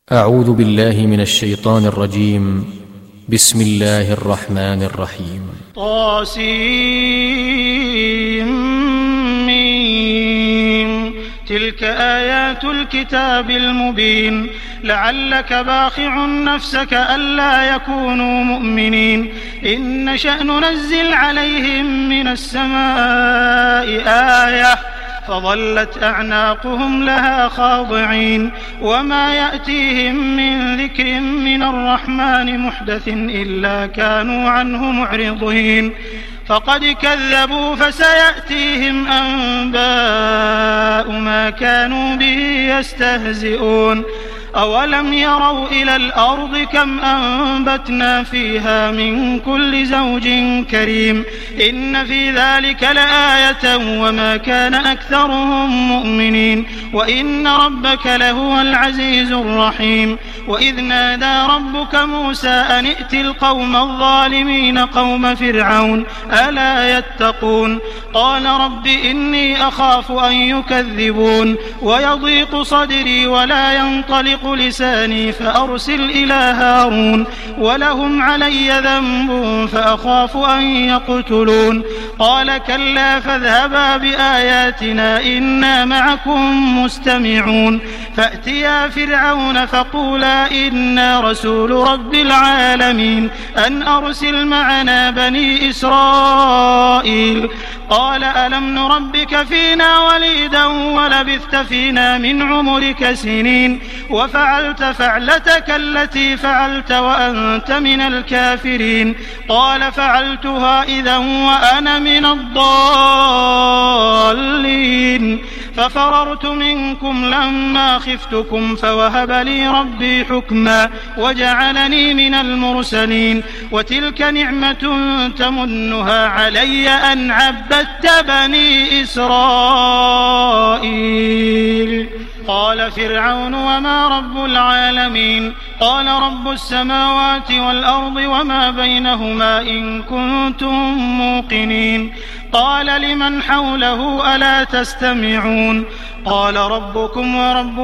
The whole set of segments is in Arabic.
أعوذ بالله من الشيطان الرجيم. بسم الله الرحمن الرحيم. طاسيم تلك آيات الكتاب المبين لعلك باخع نفسك ألا يكونوا مؤمنين إن نشأ ننزل عليهم من السماء آية فظلت أعناقهم لها خاضعين وما يأتيهم من ذكر من الرحمن محدث إلا كانوا عنه معرضين فقد كذبوا فسيأتيهم أنباء ما كانوا به يستهزئون أولم يروا إلى الأرض كم أنبتنا فيها من كل زوج كريم إن في ذلك لآية وما كان أكثرهم مؤمنين وإن ربك لهو العزيز الرحيم وإذ نادى ربك موسى أن ائت القوم الظالمين قوم فرعون ألا يتقون قال رب إني أخاف أن يكذبون ويضيق صدري ولا ينطلق لساني فأرسل إلى هارون ولهم علي ذنب فأخاف أن يقتلون قال كلا فاذهبا بآياتنا إنا معكم مستمعون فأتيا فرعون فقولا إنا رسول رب العالمين أن أرسل معنا بني إسرائيل قال ألم نربك فينا وليدا ولبثت فينا من عمرك سنين وفعلت فعلتك التي فعلت وأنت من الكافرين قال فعلتها إذا وأنا من الضالين ففررت منكم لما خفتكم فوهب لي ربي حكما وجعلني من المرسلين وتلك نعمة تمنها علي أن عبدت بني إسرائيل قال فرعون وما رب العالمين قال رب السماوات والأرض وما بينهما إن كنتم موقنين قال لمن حوله ألا تستمعون قال ربكم ورب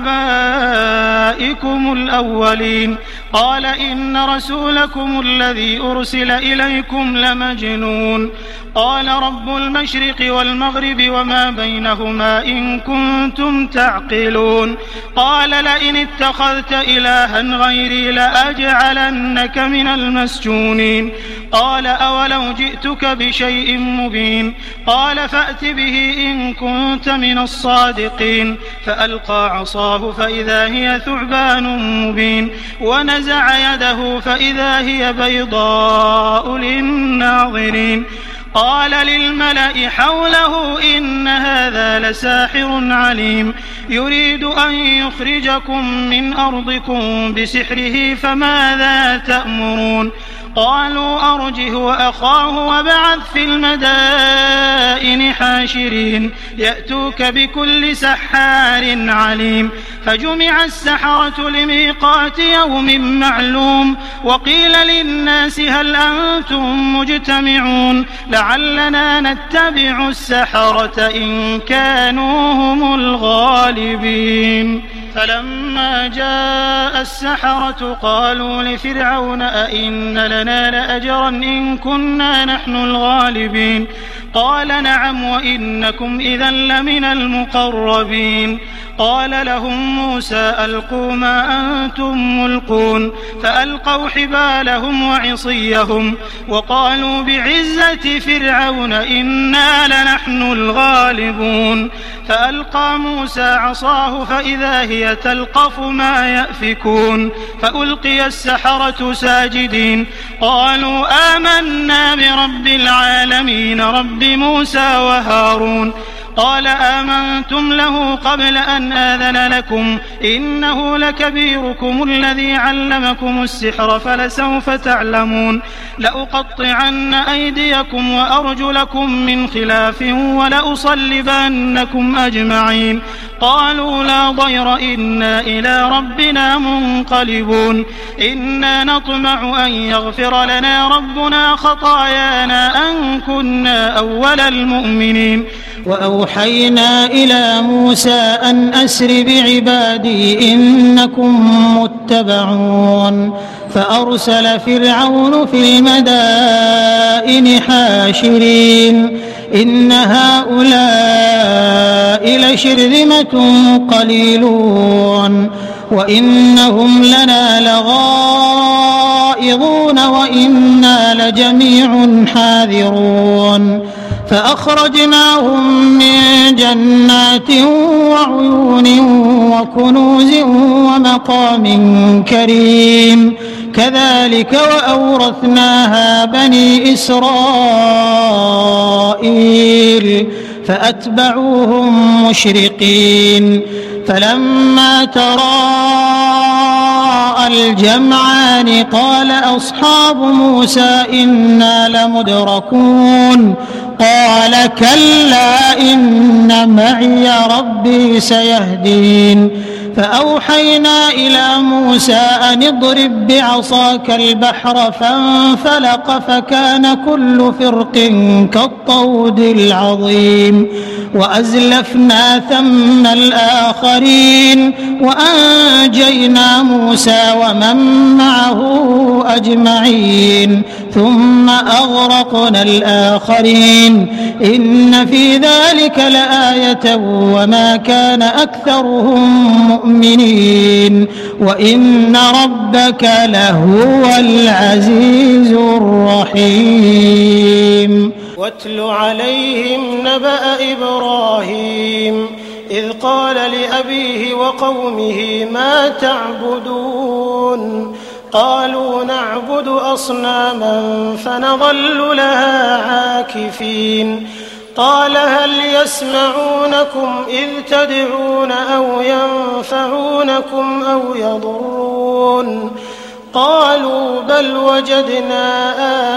آبائكم الأولين قال إن رسولكم الذي أرسل إليكم لمجنون قال رب المشرق والمغرب وما بينهما إن كنتم تعقلون قال لئن اتخذت إلها غيري لأجعلنك من المسجونين قال أولو جئتك بشيء مبين قال فأت به إن كنت من الصادقين فألقى عصاه فإذا هي ثعبان مبين ونزع يده فإذا هي بيضاء للناظرين قال للملأ حوله إن هذا لساحر عليم يريد أن يخرجكم من أرضكم بسحره فماذا تأمرون قالوا أرجه وأخاه وابعث في المدائن حاشرين يأتوك بكل سحار عليم فجمع السحرة لميقات يوم معلوم وقيل للناس هل أنتم مجتمعون لعلنا نتبع السحرة إن كانوا هم الغالبين فلما جاء السحرة قالوا لفرعون أئن لنا لأجرا إن كنا نحن الغالبين قال نعم وإنكم إذا لمن المقربين قال لهم موسى ألقوا ما أنتم ملقون فألقوا حبالهم وعصيهم وقالوا بعزة فرعون إنا لنحن الغالبون فألقى موسى عصاه فإذا هي تلقف ما يأفكون فألقي السحرة ساجدين قالوا آمنا برب العالمين رب موسى وهارون قال آمنتم له قبل أن آذن لكم إنه لكبيركم الذي علمكم السحر فلسوف تعلمون لأقطعن أيديكم وأرجلكم من خلاف ولأصلبنكم أجمعين قالوا لا ضير إنا إلى ربنا منقلبون إنا نطمع أن يغفر لنا ربنا خطايانا أن كنا أول المؤمنين وأوحينا إلى موسى أن أسر بعبادي إنكم متبعون فأرسل فرعون في المدائن حاشرين إن هؤلاء لشرذمة قليلون وإنهم لنا لغائظون وإنا لجميع حاذرون فأخرجناهم من جنات وعيون وكنوز ومقام كريم كذلك وأورثناها بني إسرائيل فأتبعوهم مشرقين فلما تراءى الجمعان قال أصحاب موسى إنا لمدركون قال كلا إن معي ربي سيهدين فأوحينا إلى موسى أن اضرب بعصاك البحر فانفلق فكان كل فرق كالطود العظيم وأزلفنا ثم الآخرين وأنجينا موسى ومن معه أجمعين ثم أغرقنا الآخرين إن في ذلك لآية وما كان أكثرهم مؤمنين وإن ربك لهو العزيز الرحيم واتل عليهم نبأ إبراهيم إذ قال لأبيه وقومه ما تعبدون قالوا نعبد أصناما فنظل لها عاكفين قال هل يسمعونكم إذ تدعون أو ينفعونكم أو يضرون قالوا بل وجدنا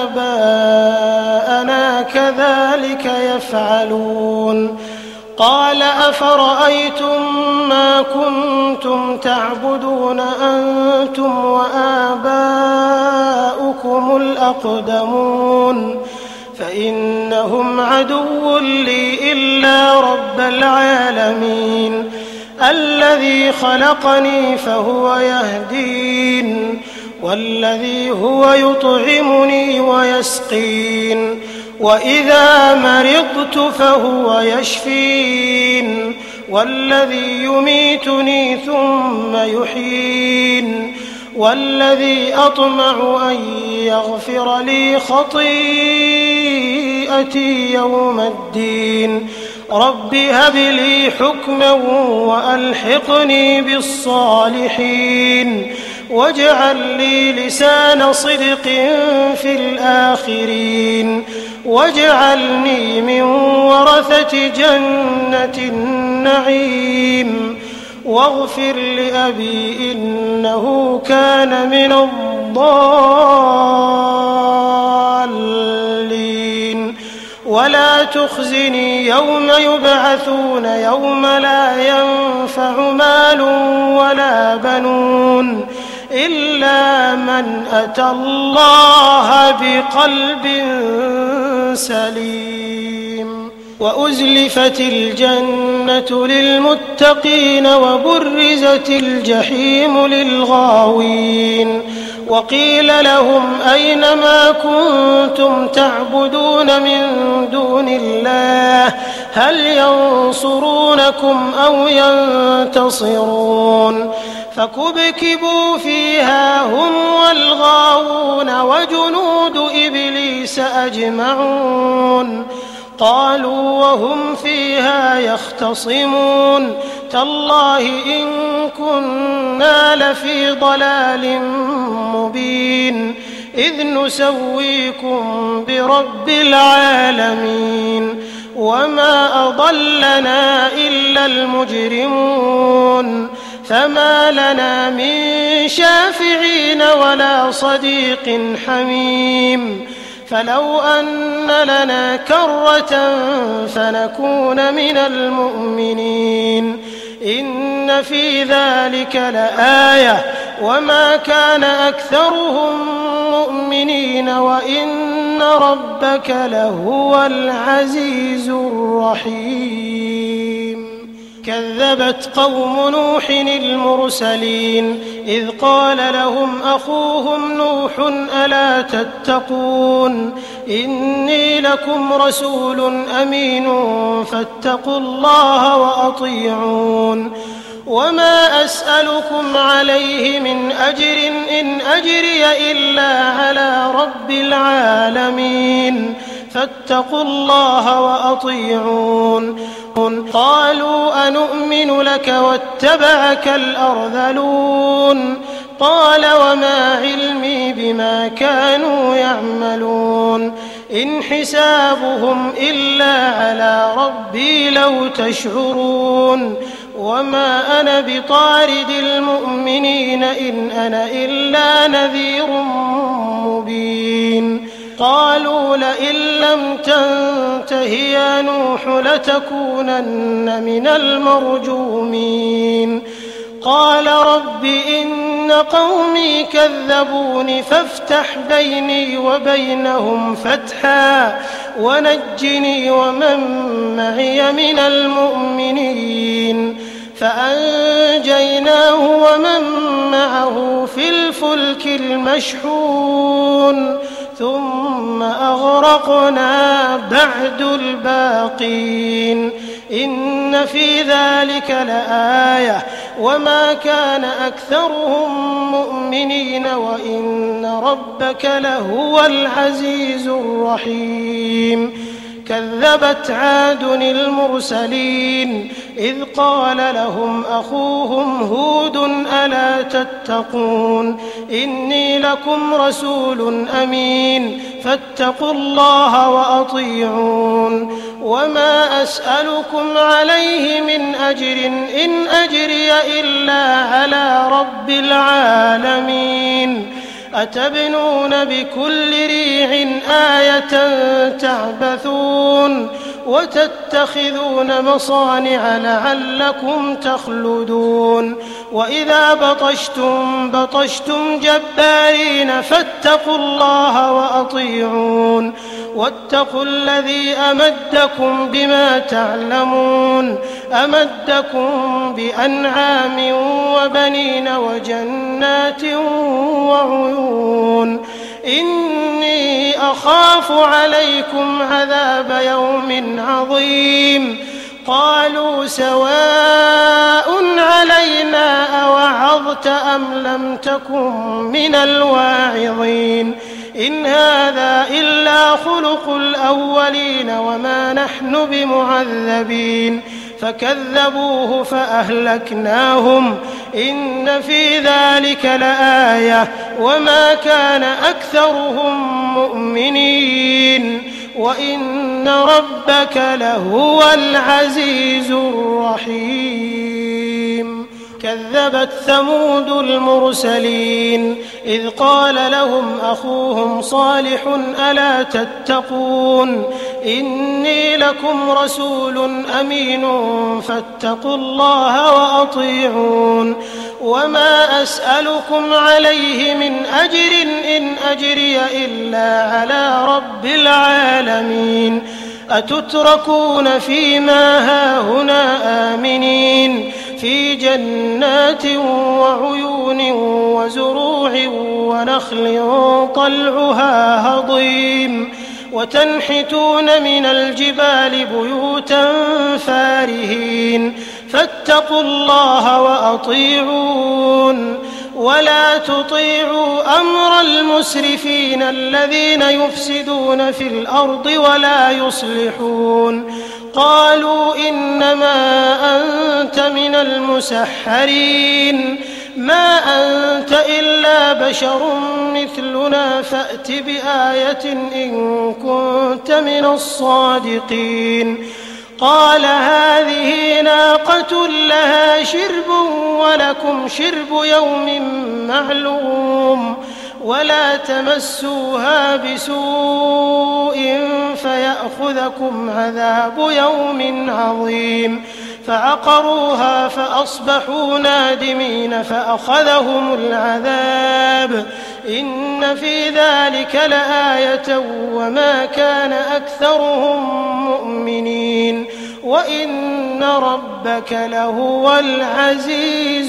آباءنا كذلك يفعلون قال أفرأيتم ما كنتم تعبدون أنتم وآباؤكم الأقدمون فإنهم عدو لي إلا رب العالمين الذي خلقني فهو يهدين والذي هو يطعمني ويسقين وإذا مرضت فهو يشفين والذي يميتني ثم يحيين والذي أطمع أن يغفر لي خطيئتي يوم الدين رب هب لي حكما وألحقني بالصالحين واجعل لي لسان صدق في الآخرين واجعلني من ورثة جنة النعيم واغفر لأبي إنه كان من الضالين ولا تخزني يوم يبعثون يوم لا ينفع مال ولا بنون إلا من أتى الله بقلب سليم وأزلفت الجنة للمتقين وبرزت الجحيم للغاوين وقيل لهم أين ما كنتم تعبدون من دون الله هل ينصرونكم أو ينتصرون فكبكبوا فيها هم والغاوون وجنود إبليس أجمعون قالوا وهم فيها يختصمون تالله إن كنا لفي ضلال مبين إذ نسويكم برب العالمين وما أضلنا إلا المجرمون فما لنا من شافعين ولا صديق حميم فلو أن لنا كرة فنكون من المؤمنين إن في ذلك لآية وما كان أكثرهم مؤمنين وإن وإن ربك لهو العزيز الرحيم. كذبت قوم نوح المرسلين إذ قال لهم أخوهم نوح ألا تتقون إني لكم رسول أمين فاتقوا الله وأطيعون وما أسألكم عليه من أجر إن أجري إلا على رب العالمين فاتقوا الله وأطيعون. قالوا أنؤمن لك واتبعك الأرذلون قال وما علمي بما كانوا يعملون إن حسابهم إلا على ربي لو تشعرون وما أنا بطارد المؤمنين إن أنا إلا نذير مبين. قالوا لئن لم تنته يا نوح لتكونن من المرجومين. قال رب إن قومي كذبون فافتح بيني وبينهم فتحا ونجني ومن معي من المؤمنين. فأنجيناه ومن معه في الفلك المشحون ثم أغرقنا بعد الباقين إن في ذلك لآية وما كان أكثرهم مؤمنين وإن ربك لهو العزيز الرحيم. كذبت عاد المرسلين إذ قال لهم أخوهم هود ألا تتقون إني لكم رسول أمين فاتقوا الله وأطيعون وما أسألكم عليه من أجر إن أجري إلا على رب العالمين. أتبنون بكل ريع آية تعبثون وتتخذون مصانع لعلكم تخلدون وإذا بطشتم جبارين فاتقوا الله وأطيعون واتقوا الذي أمدكم بما تعلمون أمدكم بأنعام وبنين وجنات وعيون إني أخاف عليكم عذاب يوم عظيم. قالوا سواء علينا أوعظت أم لم تكن من الواعظين إن هذا إلا خلق الأولين وما نحن بمعذبين. فكذبوه فأهلكناهم إن في ذلك لآية وما كان أكثرهم مؤمنين وإن ربك لهو العزيز الرحيم. كذبت ثمود المرسلين إذ قال لهم أخوهم صالح ألا تتقون إني لكم رسول أمين فاتقوا الله وأطيعون وما أسألكم عليه من أجر إن أجري إلا على رب العالمين. أتتركون فيما هاهنا آمنين في جنات وعيون وزروع ونخل طلعها هضيم وتنحتون من الجبال بيوتا فارهين فاتقوا الله وأطيعون ولا تطيعوا أمر المسرفين الذين يفسدون في الأرض ولا يصلحون. قالوا إنما أنت من المسحرين ما أنت إلا بشر مثلنا فأت بآية إن كنت من الصادقين. قال هذه ناقة لها شرب ولكم شرب يوم معلوم ولا تمسوها بسوء فيأخذكم عذاب يوم عظيم. فعقروها فأصبحوا نادمين فأخذهم العذاب إن في ذلك لآية وما كان أكثرهم مؤمنين وإن ربك لهو العزيز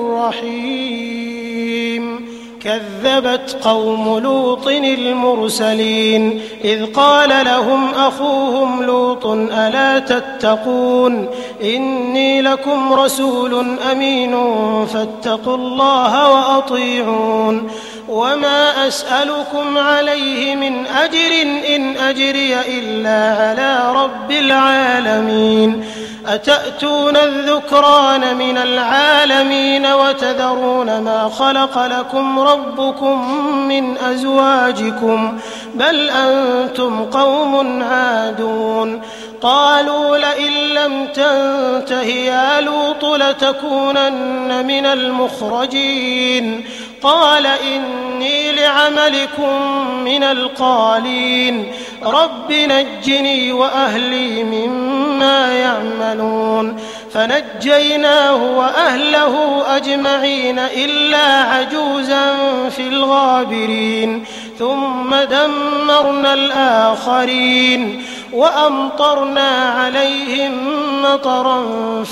الرحيم كذبت قوم لوط المرسلين إذ قال لهم أخوهم لوط ألا تتقون إني لكم رسول أمين فاتقوا الله وأطيعون وما أسألكم عليه من أجر إن أجري إلا على رب العالمين أتأتون الذكران من العالمين وتذرون ما خلق لكم ربكم من أزواجكم بل أنتم قوم عادون قالوا لئن لم تنته يا لوط لتكونن من المخرجين قال إني لعملكم من القالين رب نجني وأهلي مما يعملون فنجيناه وأهله أجمعين إلا عجوزا في الغابرين ثم دمرنا الآخرين وأمطرنا عليهم مطرا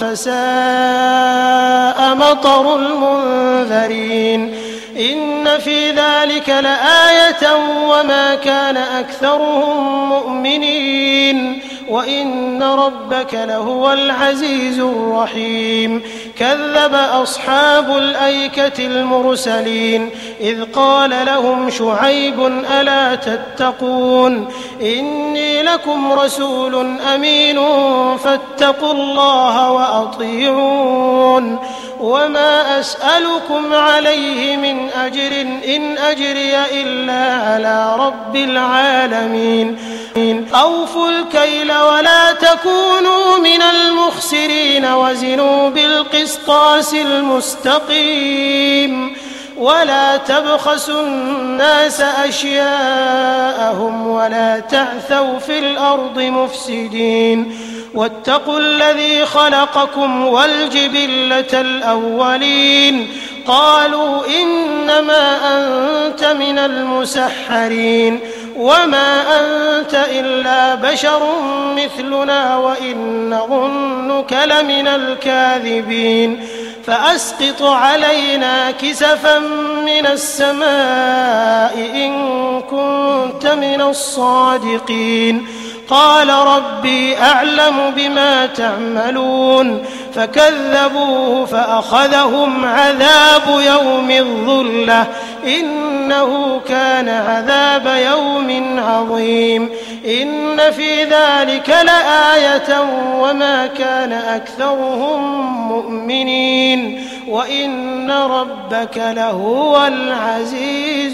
فساء مطر المنذرين إن في ذلك لآية وما كان أكثرهم مؤمنين وإن ربك لهو العزيز الرحيم كذب أصحاب الأيكة المرسلين إذ قال لهم شعيب ألا تتقون إني لكم رسول أمين فاتقوا الله وأطيعون وما أسألكم عليه من أجر إن أجري إلا على رب العالمين أوفوا الكيل ولا تكونوا من المخسرين وزنوا بالقسطاس المستقيم ولا تبخسوا الناس أشياءهم ولا تعثوا في الأرض مفسدين واتقوا الذي خلقكم والجبلة الأولين قالوا إنما أنت من المسحرين وما أنت إلا بشر مثلنا وإن نظنك لمن الكاذبين فأسقط علينا كسفا من السماء إن كنت من الصادقين قال ربي أعلم بما تعملون فكذبوه فأخذهم عذاب يوم الظلة إنه كان عذاب يوم عظيم إن في ذلك لآية وما كان أكثرهم مؤمنين وإن ربك لهو العزيز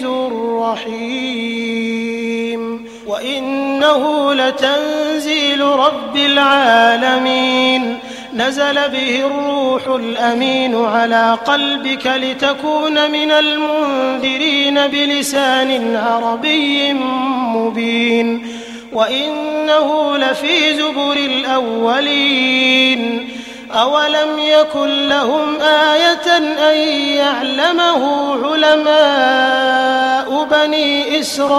الرحيم وإنه لتنزيل رب العالمين نزل به الروح الأمين على قلبك لتكون من المنذرين بلسان عربي مبين وإنه لفي زبر الأولين أولم يكن لهم آية أن يعلمه علماء بني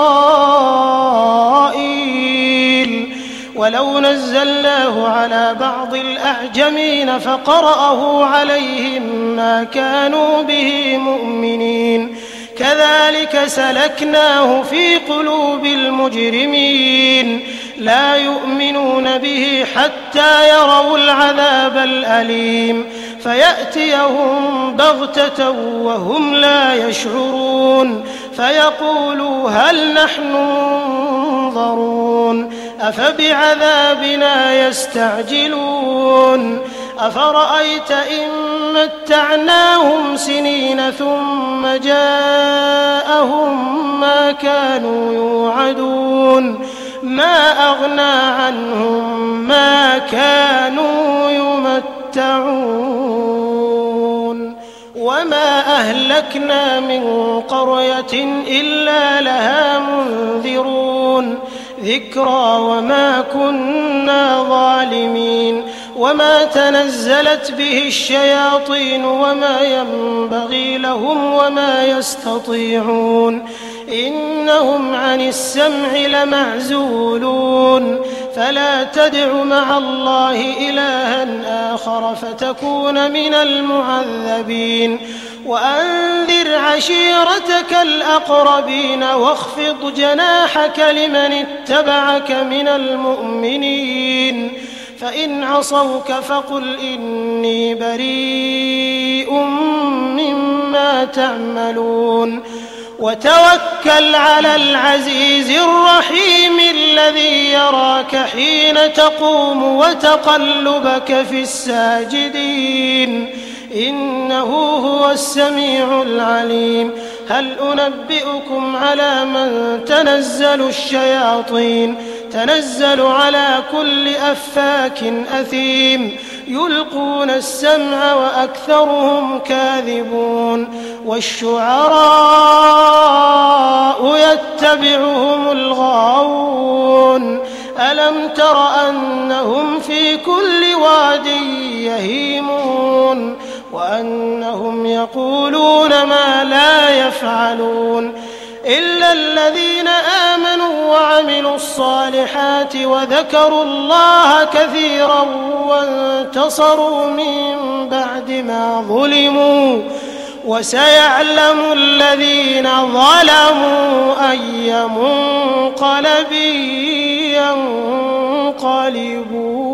إسرائيل ولو نزلناه على بعض الأعجمين فقرأه عليهم ما كانوا به مؤمنين كذلك سلكناه في قلوب المجرمين لا يؤمنون به حتى يروا العذاب الأليم فيأتيهم بغتة وهم لا يشعرون فيقولوا هل نحن منظرون أفبعذابنا يستعجلون أفرأيت إن متعناهم سنين ثم جاءهم ما كانوا يوعدون ما أغنى عنهم ما كانوا يمتعون وما أهلكنا من قرية إلا لها منذرون ذكرى وما كنا ظالمين وما تنزلت به الشياطين وما ينبغي لهم وما يستطيعون إنهم عن السمع لمعزولون فلا تدع مع الله إلها آخر فتكون من المعذبين وأنذر عشيرتك الأقربين واخفض جناحك لمن اتبعك من المؤمنين فإن عصوك فقل إني بريء مما تعملون وتوكل على العزيز الرحيم الذي يراك حين تقوم وتقلبك في الساجدين إنه هو السميع العليم هل أنبئكم على من تنزل الشياطين تنزل على كل أفاك أثيم يلقون السمع وأكثرهم كاذبون والشعراء يتبعهم الغاوون ألم تر أنهم في كل واد يهيمون وأنهم يقولون ما لا يفعلون إلا الذين آمنوا وعملوا الصالحات وذكروا الله كثيرا وانتصروا من بعد ما ظلموا وسيعلم الذين ظلموا أي منقلب ينقلبون